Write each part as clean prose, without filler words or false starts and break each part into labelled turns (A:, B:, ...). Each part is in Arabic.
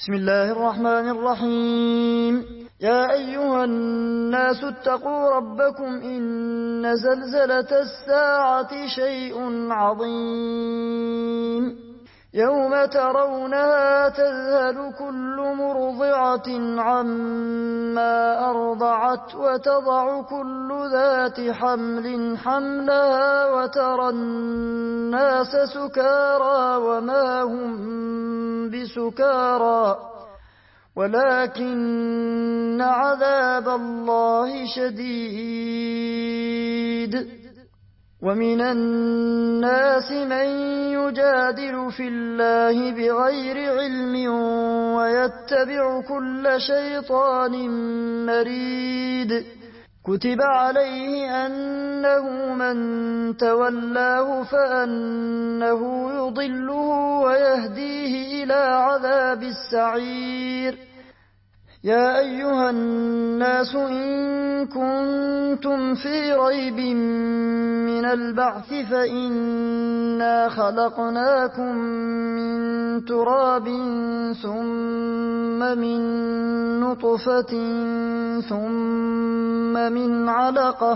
A: بسم الله الرحمن الرحيم. يا أيها الناس اتقوا ربكم إن زلزلة الساعة شيء عظيم يوم ترونها تذهل كل مرضعة عما أرضعت وتضع كل ذات حمل حملها وترى الناس سكارى وما هم بسكارى ولكن عذاب الله شديد. ومن الناس من يجادل في الله بغير علم ويتبع كل شيطان مريد. كتب عليه أنه من تولاه فأنه يضله ويهديه إلى عذاب السعير. يا أيها الناس إن كنتم في ريب من البعث فإنا خلقناكم من تراب ثم من نطفة ثم من علقة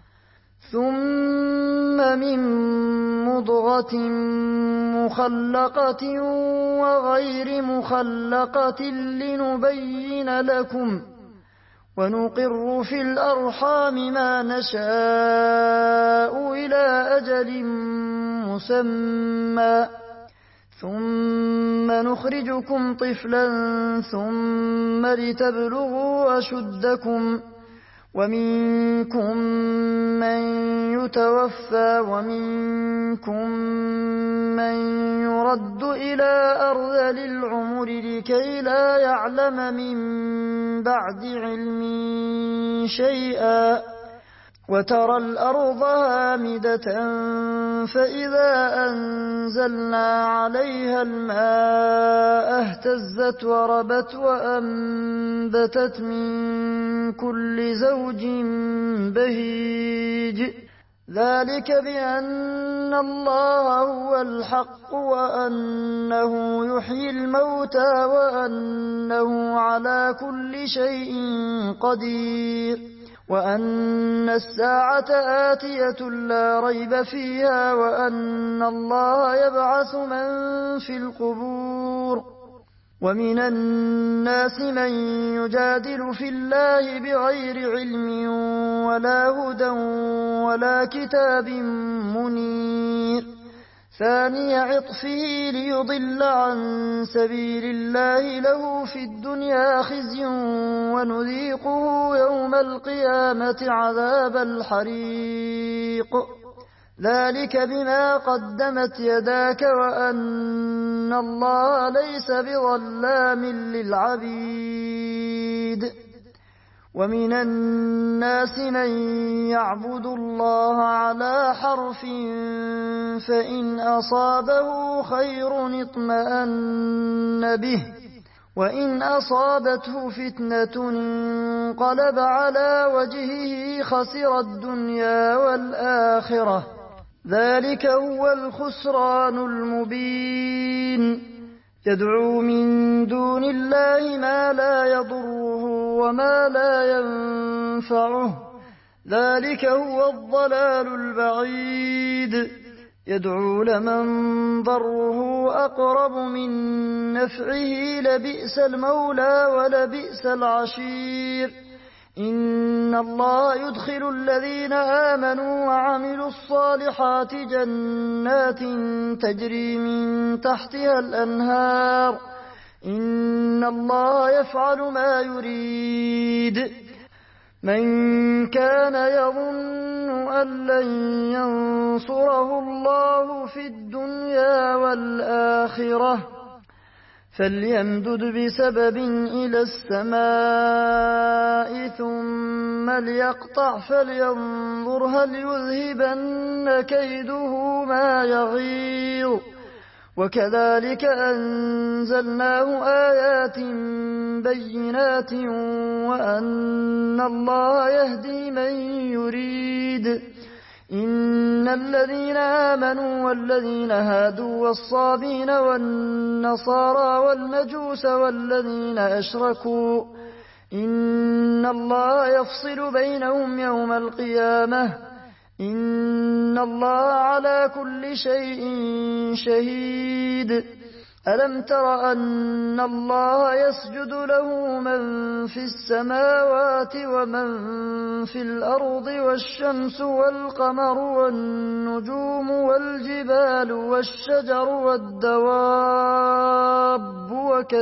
A: ثم من مضغة مخلقة وغير مخلقة لنبين لكم ونقر في الأرحام ما نشاء إلى أجل مسمى ثم نخرجكم طفلا ثم لتبلغوا أشدكم ومنكم من يتوفى ومنكم من يرد إلى أرذل العمر لكي لا يعلم من بعد علم شيئا. وترى الأرض هامدة فإذا أنزلنا عليها الماء اهتزت وربت وأنبتت من كل زوج بهيج. ذلك بأن الله هو الحق وأنه يحيي الموتى وأنه على كل شيء قدير وأن الساعة آتية لا ريب فيها وأن الله يبعث من في القبور. ومن الناس من يجادل في الله بغير علم ولا هدى ولا كتاب منير. ثاني عطفه ليضل عن سبيل الله له في الدنيا خزي ونذيقه يوم القيامة عذاب الحريق. ذلك بما قدمت يداك وأن الله ليس بظلام للعبيد. ومن الناس من يعبد الله على حرف فإن أصابه خير اطمأن به وإن أصابته فتنة انقلب على وجهه خسر الدنيا والآخرة. ذلك هو الخسران المبين. يدعو من دون الله ما لا يضره وما لا ينفعه. ذلك هو الضلال البعيد. يدعو لمن ضره أقرب من نفعه لبئس المولى ولبئس العشير. إن الله يدخل الذين آمنوا وعملوا الصالحات جنات تجري من تحتها الأنهار. إن الله يفعل ما يريد. من كان يظن أن لن ينصره الله في الدنيا والآخرة فليمدد بسبب إلى السماء ثم ليقطع فلينظر هل يذهبن كيده ما يغيظ. وكذلك أنزلناه آيات بينات وأن الله يهدي من يريد إن الذين آمنوا والذين هادوا والصابين والنصارى والمجوس والذين أشركوا إن الله يفصل بينهم يوم القيامة إن الله على كل شيء شهيد ألم تر أن الله يسجد له من في السماوات ومن في الأرض والشمس والقمر والنجوم والجبال والشجر والدواب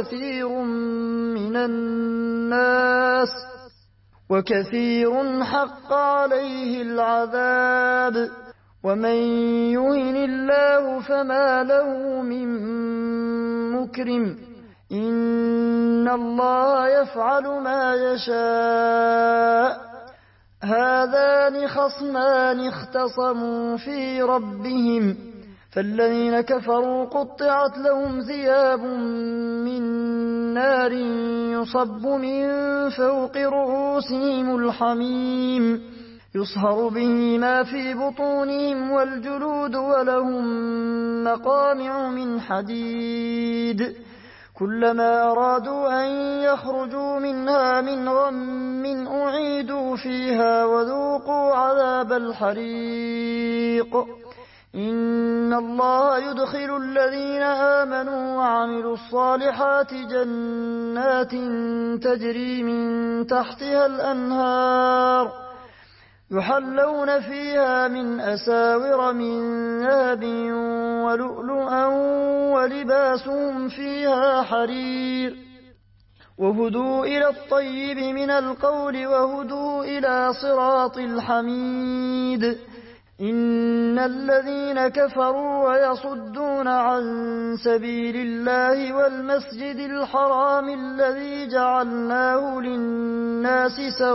A: وكثير حق عليه العذاب ومن يهن الله فما له من مكرم إن الله يفعل ما يشاء هذان خصمان اختصموا في ربهم فالذين كفروا قطعت لهم ثياب من نار يصب من فوق رؤوسهم الحميم يصهر به ما في بطونهم والجلود ولهم مقامع من حديد كلما أرادوا أن يخرجوا منها من غم أعيدوا فيها وذوقوا عذاب الحريق إن الله يدخل الذين آمنوا وعملوا الصالحات جنات تجري من تحتها الأنهار يحلون فيها من أساور من ذهب ولؤلؤا ولباسهم فيها حرير وهدوا إلى الطيب من القول وهدوا إلى صراط الحميد إن الذين كفروا ويصدون عن سبيل الله والمسجد الحرام الذي جعلناه للناس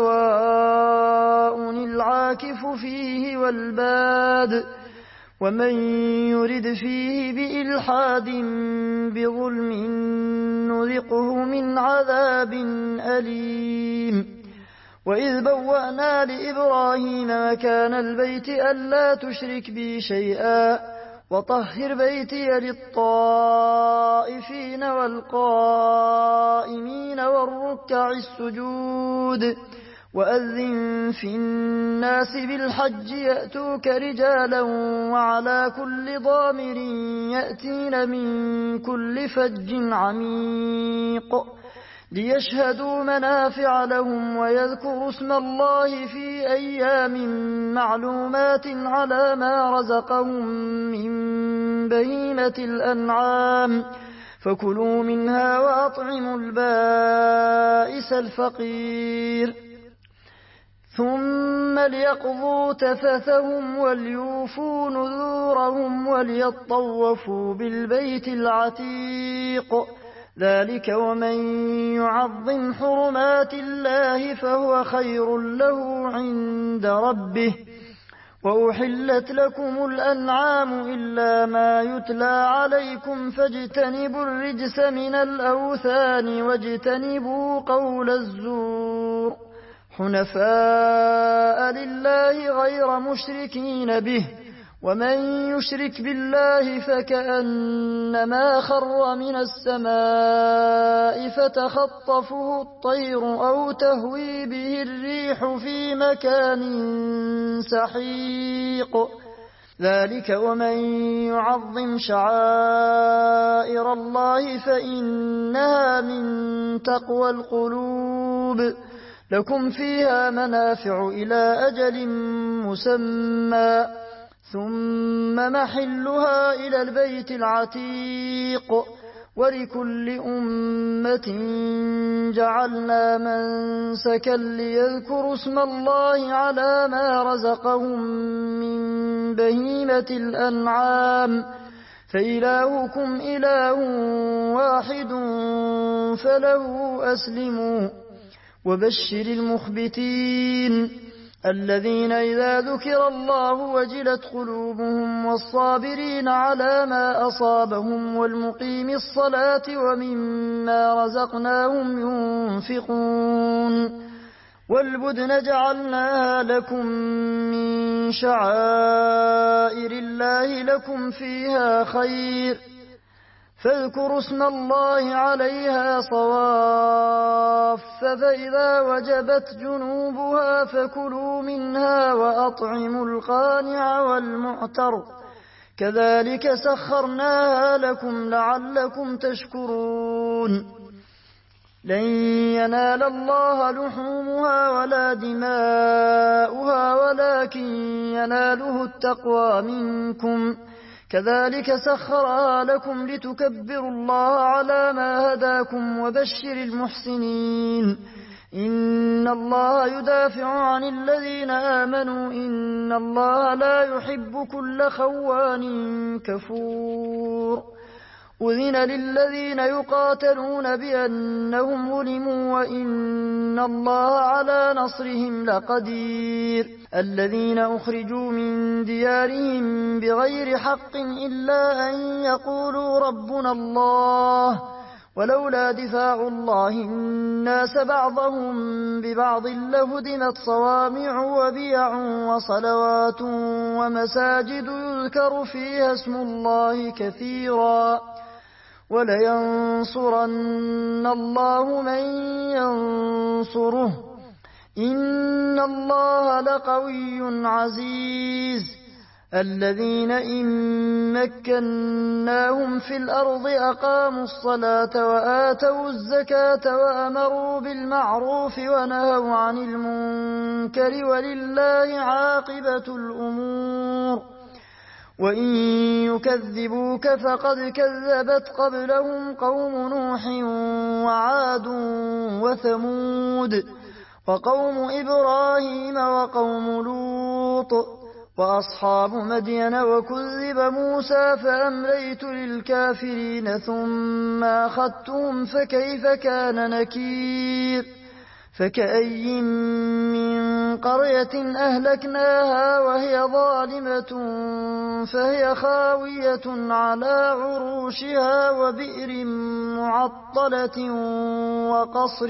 A: سواء العاكف فيه والباد ومن يرد فيه بإلحاد بظلم نذقه من عذاب أليم وإذ بوأنا لإبراهيم مكان البيت ألا تشرك بي شيئا وطهر بيتي للطائفين والقائمين والركع السجود وأذن في الناس بالحج يأتوك رجالا وعلى كل ضامر يأتين من كل فج عميق ليشهدوا منافع لهم ويذكروا اسم الله في أيام معلومات على ما رزقهم من بهيمة الأنعام فكلوا منها وأطعموا البائس الفقير ثم ليقضوا تفثهم وليوفوا نذورهم وليطوفوا بالبيت العتيق ذلك ومن يعظم حرمات الله فهو خير له عند ربه وأحلت لكم الأنعام إلا ما يتلى عليكم فاجتنبوا الرجس من الأوثان واجتنبوا قول الزور حنفاء لله غير مشركين به ومن يشرك بالله فكأنما خر من السماء فتخطفه الطير أو تهوي به الريح في مكان سحيق ذلك ومن يعظم شعائر الله فإنها من تقوى القلوب لكم فيها منافع إلى أجل مسمى ثم محلها إلى البيت العتيق ولكل أمة جعلنا منسكا ليذكروا اسم الله على ما رزقهم من بهيمة الأنعام فإلهكم إله واحد فله أسلموا وبشر المخبتين الذين إذا ذكر الله وجلت قلوبهم والصابرين على ما أصابهم والمقيم الصلاة ومما رزقناهم ينفقون والبدن جعلناها لكم من شعائر الله لكم فيها خير فاذكروا اسم الله عليها صواف فإذا وجبت جنوبها فكلوا منها وأطعموا القانع والمعتر كذلك سخرناها لكم لعلكم تشكرون لن ينال الله لحومها ولا دماؤها ولكن يناله التقوى منكم كذلك سخرها لكم لتكبروا الله على ما هداكم وبشر المحسنين إن الله يدافع عن الذين آمنوا إن الله لا يحب كل خوان كفور أذن للذين يقاتلون بأنهم ظلموا وإن الله على نصرهم لقدير الذين أخرجوا من ديارهم بغير حق إلا أن يقولوا ربنا الله ولولا دفاع الله الناس بعضهم ببعض لهدمت صوامع وبيع وصلوات ومساجد يذكر فيها اسم الله كثيرا ولينصرن الله من ينصره إن الله لقوي عزيز الذين إن مكناهم في الأرض أقاموا الصلاة وآتوا الزكاة وأمروا بالمعروف ونهوا عن المنكر ولله عاقبة الأمور وإن يكذبوك فقد كذبت قبلهم قوم نوح وعاد وثمود وقوم إبراهيم وقوم لوط وأصحاب مدين وكذب موسى فأمليت للكافرين ثم أخذتهم فكيف كان نكير فكأي من قرية أهلكناها وهي ظالمة فهي خاوية على عروشها وبئر معطلة وقصر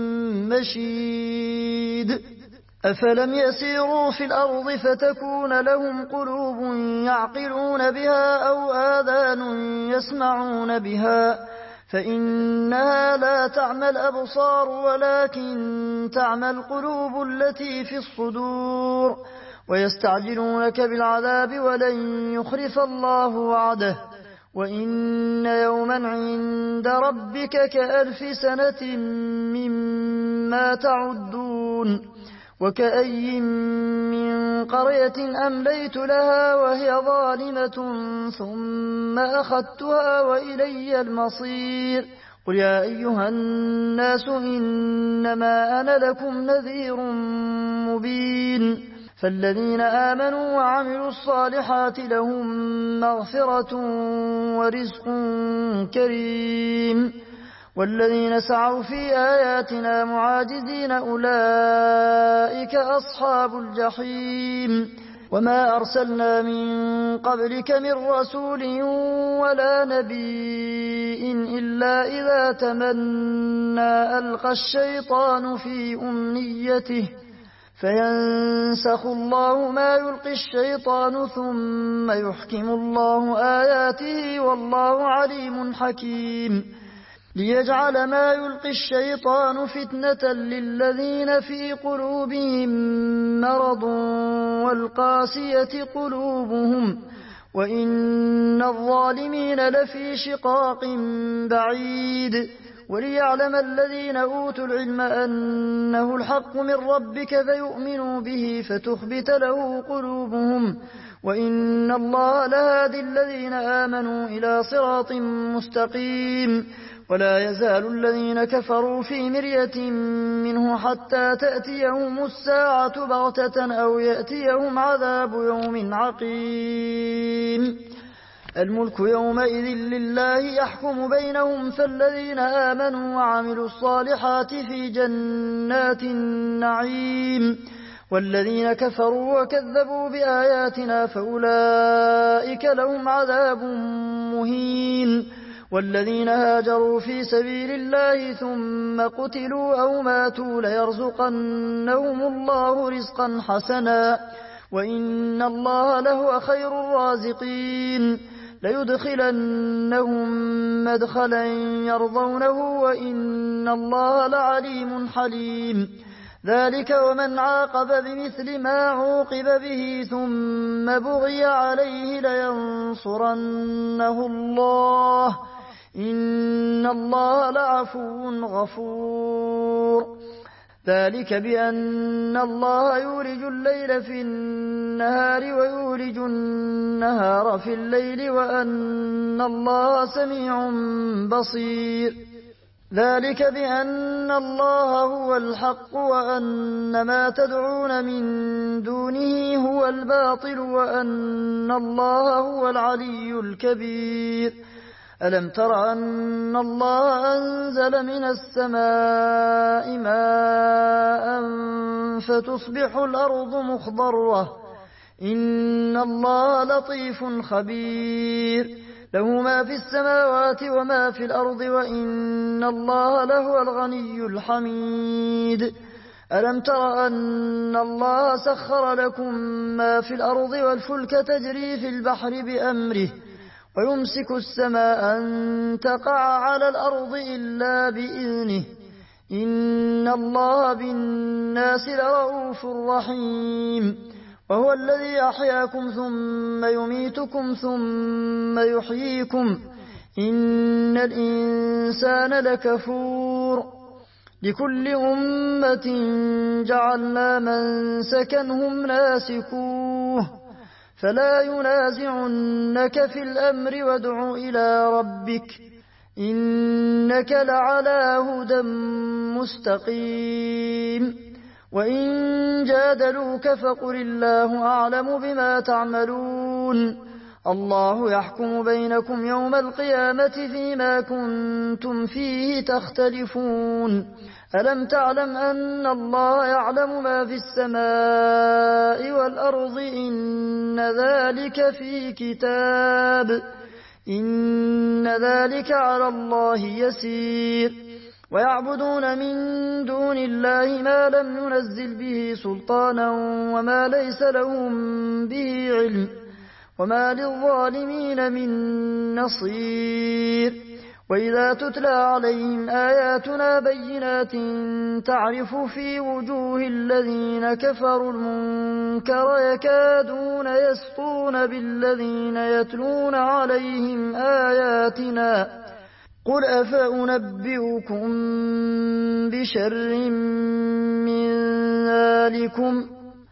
A: مشيد أفلم يسيروا في الأرض فتكون لهم قلوب يعقلون بها أو آذان يسمعون بها فإنها لا تعمى الأبصار ولكن تعمى القلوب التي في الصدور ويستعجلونك بالعذاب ولن يخلف الله وعده وإن يوما عند ربك كألف سنة مما تعدون وكأي من قرية أمليت لها وهي ظالمة ثم أخذتها وإلي المصير قل يا أيها الناس إنما أنا لكم نذير مبين فالذين آمنوا وعملوا الصالحات لهم مغفرة ورزق كريم والذين سعوا في آياتنا معاجزين أولئك أصحاب الجحيم وما أرسلنا من قبلك من رسول ولا نبي إلا إذا تمنى ألقى الشيطان في أمنيته فينسخ الله ما يلقي الشيطان ثم يحكم الله آياته والله عليم حكيم ليجعل ما يلقي الشيطان فتنة للذين في قلوبهم مرض والقاسية قلوبهم وإن الظالمين لفي شقاق بعيد وليعلم الذين أوتوا العلم أنه الحق من ربك فيؤمنوا به فتخبت له قلوبهم وإن الله لهادي الذين آمنوا إلى صراط مستقيم ولا يزال الذين كفروا في مرية منه حتى تأتيهم الساعة بغتة أو يأتيهم عذاب يوم عقيم الملك يومئذ لله يحكم بينهم فالذين آمنوا وعملوا الصالحات في جنات النعيم والذين كفروا وكذبوا بآياتنا فأولئك لهم عذاب مهين والذين هاجروا في سبيل الله ثم قتلوا أو ماتوا ليرزقنهم الله رزقا حسنا وإن الله لهو خير الرازقين ليدخلنهم مدخلا يرضونه وإن الله لعليم حليم ذلك ومن عاقب بمثل ما عوقب به ثم بغي عليه لينصرنه الله إن الله لعفو غفور ذلك بأن الله يولج الليل في النهار ويولج النهار في الليل وأن الله سميع بصير ذلك بأن الله هو الحق وأن ما تدعون من دونه هو الباطل وأن الله هو العلي الكبير ألم تر أن الله أنزل من السماء ماء فتصبح الأرض مخضرة إن الله لطيف خبير له ما في السماوات وما في الأرض وإن الله لهو الغني الحميد ألم تر أن الله سخر لكم ما في الأرض والفلك تجري في البحر بأمره ويمسك السماء أن تقع على الأرض إلا بإذنه إن الله بالناس لرؤوف رحيم وهو الذي أحياكم ثم يميتكم ثم يحييكم إن الإنسان لكفور لكل أمة جعلنا منسكا هم ناسكوه فلا ينازعنك في الأمر وادع إلى ربك إنك لعلى هدى مستقيم وإن جادلوك فقل الله أعلم بما تعملون الله يحكم بينكم يوم القيامة فيما كنتم فيه تختلفون ألم تعلم أن الله يعلم ما في السماء والأرض إن ذلك في كتاب إن ذلك على الله يسير ويعبدون من دون الله ما لم ينزل به سلطانا وما ليس لهم به علم وما للظالمين من نصير وإذا تتلى عليهم آياتنا بينات تعرف في وجوه الذين كفروا المنكر يكادون يسطون بالذين يتلون عليهم آياتنا قل أفأنبئكم بشر من ذلكم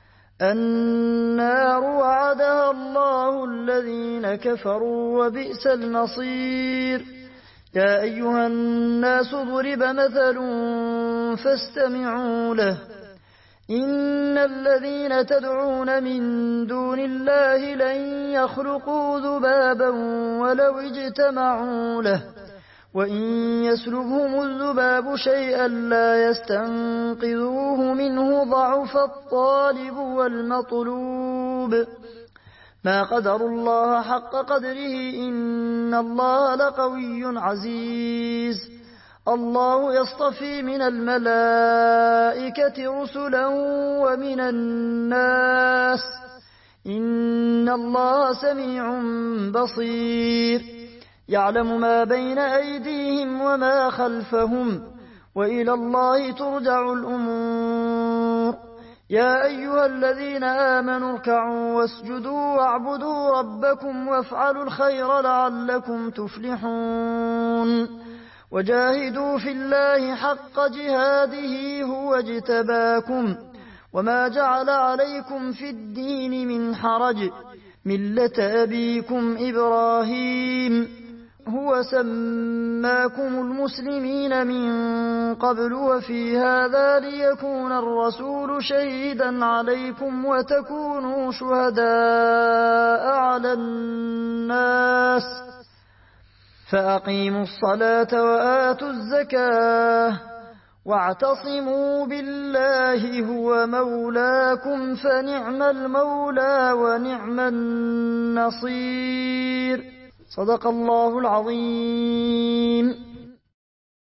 A: النار وعدها الله الذين كفروا وبئس المصير يا أيها الناس ضرب مثل فاستمعوا له إن الذين تدعون من دون الله لن يخلقوا ذبابا ولو اجتمعوا له وإن يسلبهم الذباب شيئا لا يستنقذوه منه ضعف الطالب والمطلوب ما قدر الله حق قدره إن الله لقوي عزيز الله يصطفي من الملائكة رسلا ومن الناس إن الله سميع بصير يعلم ما بين أيديهم وما خلفهم وإلى الله ترجع الأمور يا أيها الذين آمنوا اركعوا واسجدوا واعبدوا ربكم وافعلوا الخير لعلكم تفلحون وجاهدوا في الله حق جهاده هو اجتباكم وما جعل عليكم في الدين من حرج ملة أبيكم إبراهيم هو سماكم المسلمين من قبل وفي هذا ليكون الرسول شهيدا عليكم وتكونوا شهداء على الناس فأقيموا الصلاة وآتوا الزكاة واعتصموا بالله هو مولاكم فنعم المولى ونعم النصير صدق الله العظيم.